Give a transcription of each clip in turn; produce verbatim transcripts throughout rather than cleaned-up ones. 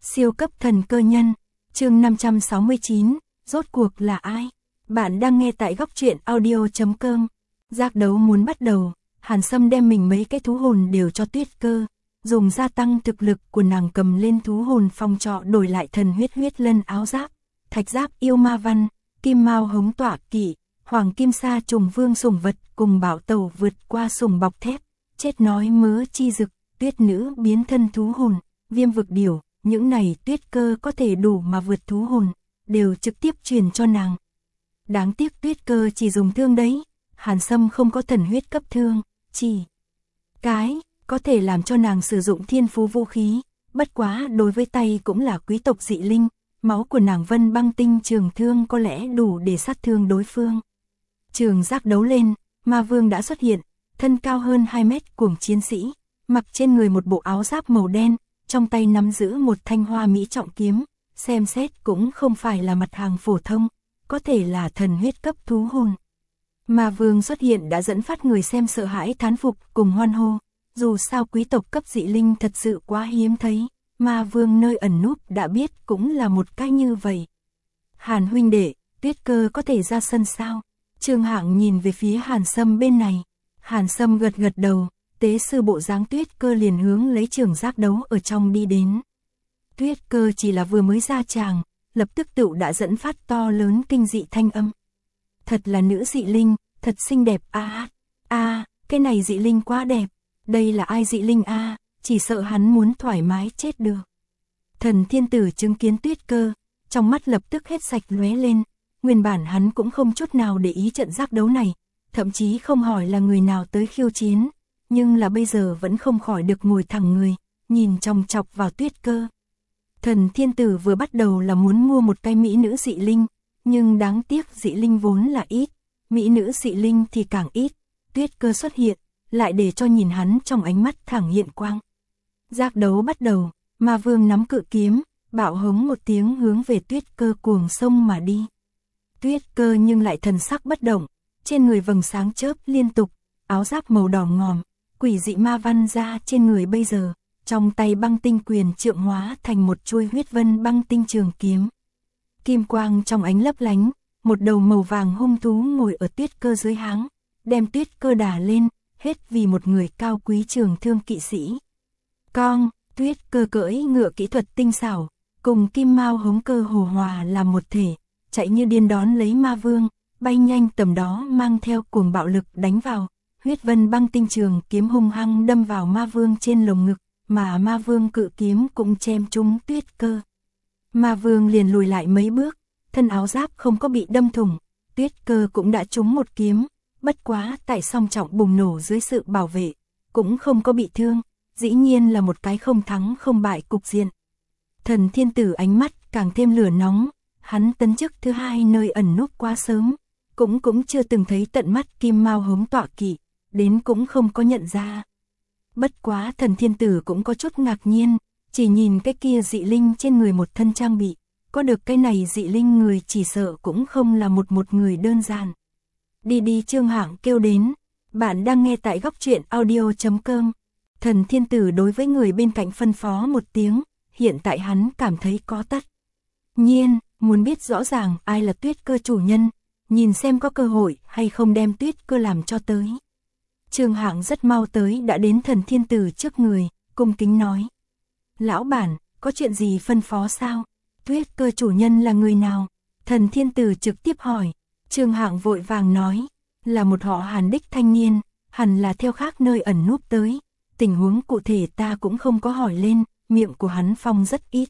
Siêu cấp thần cơ nhân, chương năm trăm sáu mươi chín, rốt cuộc là ai? Bạn đang nghe tại góc truyện audio chấm com. Giác đấu muốn bắt đầu, Hàn Sâm đem mình mấy cái thú hồn đều cho Tuyết Cơ, dùng gia tăng thực lực của nàng cầm lên thú hồn phong trọ đổi lại thần huyết huyết lân áo giáp, thạch giáp yêu ma văn, kim mao hống tọa kỵ, hoàng kim sa trùng vương sủng vật cùng bảo tẩu vượt qua sùng bọc thép, chết nói mớ chi dực, tuyết nữ biến thân thú hồn, viêm vực điểu. Những này Tuyết Cơ có thể đủ mà vượt thú hồn, đều trực tiếp truyền cho nàng. Đáng tiếc Tuyết Cơ chỉ dùng thương đấy, Hàn Sâm không có thần huyết cấp thương, chỉ cái có thể làm cho nàng sử dụng thiên phú vũ khí, bất quá đối với tay cũng là quý tộc dị linh, máu của nàng vân băng tinh trường thương có lẽ đủ để sát thương đối phương. Trường giác đấu lên, ma vương đã xuất hiện, thân cao hơn hai mét cuồng chiến sĩ, mặc trên người một bộ áo giáp màu đen, trong tay nắm giữ một thanh hoa mỹ trọng kiếm, xem xét cũng không phải là mặt hàng phổ thông, có thể là thần huyết cấp thú hồn. Ma vương xuất hiện đã dẫn phát người xem sợ hãi thán phục cùng hoan hô, dù sao quý tộc cấp dị linh thật sự quá hiếm thấy, ma vương nơi ẩn núp đã biết cũng là một cái như vậy. Hàn huynh đệ, Tuyết Cơ có thể ra sân sao? Trương Hạng nhìn về phía Hàn Sâm bên này, Hàn Sâm gật gật đầu. Tế sư bộ dáng Tuyết Cơ liền hướng lấy trường giác đấu ở trong đi đến. Tuyết Cơ chỉ là vừa mới ra tràng, lập tức tựu đã dẫn phát to lớn kinh dị thanh âm. Thật là nữ dị linh, thật xinh đẹp a à, a à, cái này dị linh quá đẹp, đây là ai dị linh a à, chỉ sợ hắn muốn thoải mái chết được. Thần thiên tử chứng kiến Tuyết Cơ, trong mắt lập tức hết sạch lóe lên, nguyên bản hắn cũng không chút nào để ý trận giác đấu này, thậm chí không hỏi là người nào tới khiêu chiến. Nhưng là bây giờ vẫn không khỏi được ngồi thẳng người, nhìn chòng chọc vào Tuyết Cơ. Thần thiên tử vừa bắt đầu là muốn mua một cái mỹ nữ dị linh, nhưng đáng tiếc dị linh vốn là ít, mỹ nữ dị linh thì càng ít, Tuyết Cơ xuất hiện, lại để cho nhìn hắn trong ánh mắt thẳng hiện quang. Giác đấu bắt đầu, ma vương nắm cự kiếm, bạo hống một tiếng hướng về Tuyết Cơ cuồng sông mà đi. Tuyết Cơ nhưng lại thần sắc bất động, trên người vầng sáng chớp liên tục, áo giáp màu đỏ ngòm. Quỷ dị ma văn ra trên người bây giờ, trong tay băng tinh quyền trượng hóa thành một chuôi huyết vân băng tinh trường kiếm. Kim quang trong ánh lấp lánh, một đầu màu vàng hung thú ngồi ở Tuyết Cơ dưới háng, đem Tuyết Cơ đả lên, hết vì một người cao quý trường thương kỵ sĩ. Con, Tuyết Cơ cưỡi ngựa kỹ thuật tinh xảo, cùng kim mao hống cơ hồ hòa làm một thể, chạy như điên đón lấy ma vương, bay nhanh tầm đó mang theo cuồng bạo lực đánh vào. Huyết vân băng tinh trường kiếm hung hăng đâm vào ma vương trên lồng ngực, mà ma vương cự kiếm cũng chém trúng Tuyết Cơ. Ma vương liền lùi lại mấy bước, thân áo giáp không có bị đâm thủng, Tuyết Cơ cũng đã trúng một kiếm, bất quá tại song trọng bùng nổ dưới sự bảo vệ, cũng không có bị thương, dĩ nhiên là một cái không thắng không bại cục diện. Thần thiên tử ánh mắt càng thêm lửa nóng, hắn tấn chức thứ hai nơi ẩn núp quá sớm, cũng cũng chưa từng thấy tận mắt kim mao hống tọa kỵ. Đến cũng không có nhận ra. Bất quá thần thiên tử cũng có chút ngạc nhiên, chỉ nhìn cái kia dị linh trên người một thân trang bị, có được cái này dị linh người chỉ sợ cũng không là một một người đơn giản. Đi đi Trương Hạng kêu đến, bạn đang nghe tại góc truyện audio chấm com. Thần thiên tử đối với người bên cạnh phân phó một tiếng, hiện tại hắn cảm thấy có tất nhiên, muốn biết rõ ràng ai là Tuyết Cơ chủ nhân, nhìn xem có cơ hội hay không đem Tuyết Cơ làm cho tới. Trương Hạng rất mau tới đã đến thần thiên tử trước người, cung kính nói. Lão bản, có chuyện gì phân phó sao? Tuyết Cơ chủ nhân là người nào? Thần thiên tử trực tiếp hỏi. Trương Hạng vội vàng nói, là một họ Hàn đích thanh niên, hẳn là theo khác nơi ẩn núp tới. Tình huống cụ thể ta cũng không có hỏi lên, miệng của hắn phong rất ít.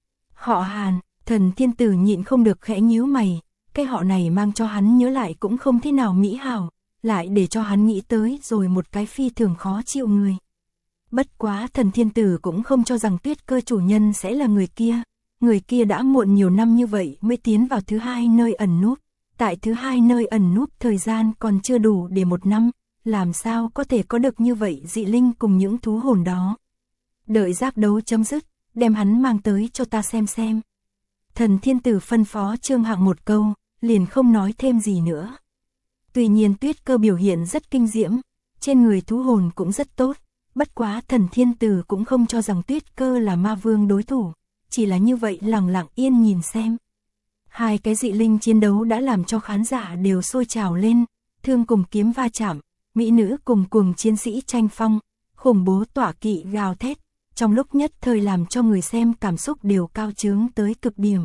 Họ Hàn, thần thiên tử nhịn không được khẽ nhíu mày, cái họ này mang cho hắn nhớ lại cũng không thế nào mỹ hảo. Lại để cho hắn nghĩ tới rồi một cái phi thường khó chịu người. Bất quá thần thiên tử cũng không cho rằng Tuyết Cơ chủ nhân sẽ là người kia, người kia đã muộn nhiều năm như vậy mới tiến vào thứ hai nơi ẩn núp, tại thứ hai nơi ẩn núp thời gian còn chưa đủ để một năm, làm sao có thể có được như vậy dị linh cùng những thú hồn đó. Đợi giác đấu chấm dứt, đem hắn mang tới cho ta xem xem. Thần thiên tử phân phó Trương Hạng một câu, liền không nói thêm gì nữa. Tuy nhiên Tuyết Cơ biểu hiện rất kinh diễm, trên người thú hồn cũng rất tốt, bất quá thần thiên tử cũng không cho rằng Tuyết Cơ là ma vương đối thủ, chỉ là như vậy lặng lặng yên nhìn xem. Hai cái dị linh chiến đấu đã làm cho khán giả đều sôi trào lên, thương cùng kiếm va chạm, mỹ nữ cùng cuồng chiến sĩ tranh phong, khủng bố tỏa kỵ gào thét, trong lúc nhất thời làm cho người xem cảm xúc đều cao trướng tới cực điểm.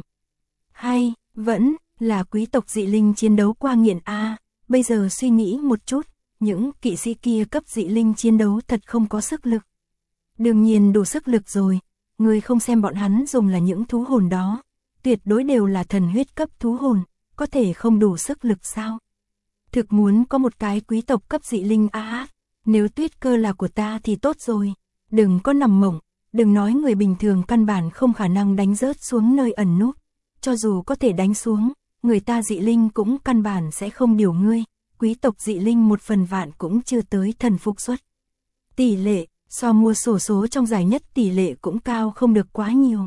Hay, vẫn là quý tộc dị linh chiến đấu qua nghiện a. Bây giờ suy nghĩ một chút, những kỵ sĩ kia cấp dị linh chiến đấu thật không có sức lực. Đương nhiên đủ sức lực rồi, người không xem bọn hắn dùng là những thú hồn đó, tuyệt đối đều là thần huyết cấp thú hồn, có thể không đủ sức lực sao? Thực muốn có một cái quý tộc cấp dị linh a à, nếu Tuyết Cơ là của ta thì tốt rồi, đừng có nằm mộng, đừng nói người bình thường căn bản không khả năng đánh rớt xuống nơi ẩn núp, cho dù có thể đánh xuống, người ta dị linh cũng căn bản sẽ không điều ngươi, quý tộc dị linh một phần vạn cũng chưa tới thần phục suất. Tỷ lệ, so mua sổ số trong giải nhất tỷ lệ cũng cao không được quá nhiều.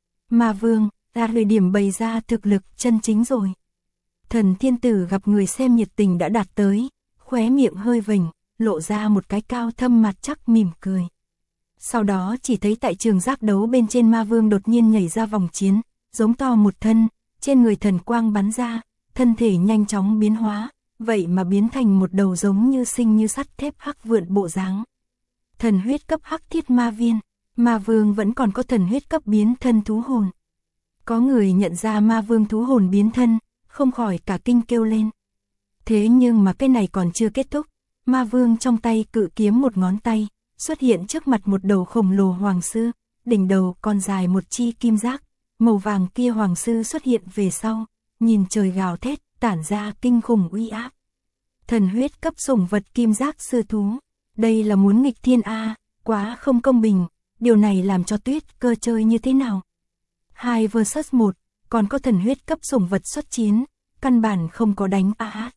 Ma Vương, là thời điểm bày ra thực lực chân chính rồi. Thần Thiên Tử gặp người xem nhiệt tình đã đạt tới, khóe miệng hơi vểnh, lộ ra một cái cao thâm mặt chắc mỉm cười. Sau đó chỉ thấy tại trường giác đấu bên trên Ma Vương đột nhiên nhảy ra vòng chiến, giống to một thân, trên người thần quang bắn ra, thân thể nhanh chóng biến hóa, vậy mà biến thành một đầu giống như sinh như sắt thép hắc vượn bộ dáng. Thần huyết cấp hắc thiết ma viên, Ma Vương vẫn còn có thần huyết cấp biến thân thú hồn. Có người nhận ra Ma Vương thú hồn biến thân, không khỏi cả kinh kêu lên. Thế nhưng mà cái này còn chưa kết thúc, Ma Vương trong tay cự kiếm một ngón tay, xuất hiện trước mặt một đầu khổng lồ hoàng sư, đỉnh đầu còn dài một chi kim giác, màu vàng kia hoàng sư xuất hiện về sau, nhìn trời gào thét, tản ra kinh khủng uy áp. Thần huyết cấp sủng vật kim giác sư thú, đây là muốn nghịch thiên a, quá không công bình, điều này làm cho Tuyết Cơ chơi như thế nào? hai versus một, còn có thần huyết cấp sủng vật xuất chiến, căn bản không có đánh a. À,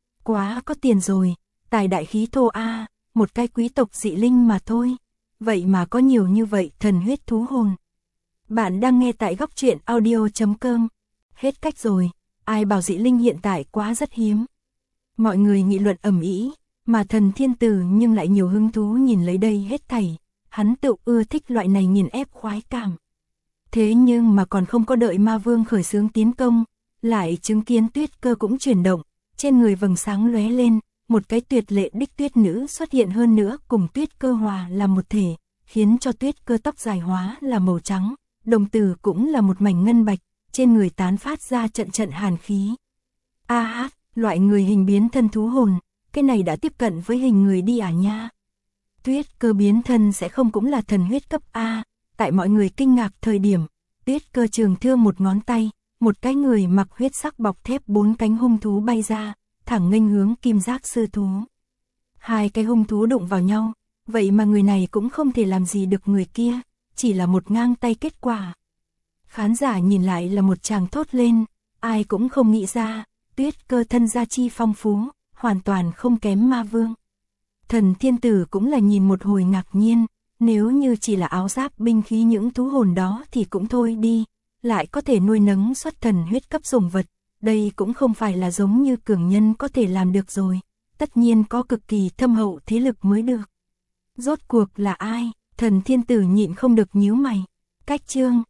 quá có tiền rồi, tài đại khí thô a, à, một cái quý tộc dị linh mà thôi. Vậy mà có nhiều như vậy thần huyết thú hồn. Bạn đang nghe tại góc truyện audio chấm com. Hết cách rồi, ai bảo dị linh hiện tại quá rất hiếm. Mọi người nghị luận ầm ĩ, mà Thần Thiên Tử nhưng lại nhiều hứng thú nhìn lấy đây hết thảy, hắn tự ưa thích loại này nghiền ép khoái cảm. Thế nhưng mà còn không có đợi Ma Vương khởi xướng tiến công, lại chứng kiến Tuyết Cơ cũng chuyển động, trên người vầng sáng lóe lên, một cái tuyệt lệ đích tuyết nữ xuất hiện hơn nữa cùng Tuyết Cơ hòa làm một thể, khiến cho Tuyết Cơ tóc dài hóa là màu trắng, đồng tử cũng là một mảnh ngân bạch, trên người tán phát ra trận trận hàn khí. A hát, loại người hình biến thân thú hồn, cái này đã tiếp cận với hình người đi à nha. Tuyết Cơ biến thân sẽ không cũng là thần huyết cấp A. Tại mọi người kinh ngạc thời điểm, Tuyết Cơ trường thương một ngón tay, một cái người mặc huyết sắc bọc thép bốn cánh hung thú bay ra, thẳng nghênh hướng kim giác sư thú. Hai cái hung thú đụng vào nhau, vậy mà người này cũng không thể làm gì được người kia, chỉ là một ngang tay kết quả. Khán giả nhìn lại là một tràng thốt lên, ai cũng không nghĩ ra, Tuyết Cơ thân gia chi phong phú, hoàn toàn không kém Ma Vương. Thần Thiên Tử cũng là nhìn một hồi ngạc nhiên, nếu như chỉ là áo giáp binh khí những thú hồn đó thì cũng thôi đi, lại có thể nuôi nấng xuất thần huyết cấp sủng vật, đây cũng không phải là giống như cường nhân có thể làm được rồi, tất nhiên có cực kỳ thâm hậu thế lực mới được. Rốt cuộc là ai? Thần Thiên Tử nhịn không được nhíu mày. Cách chương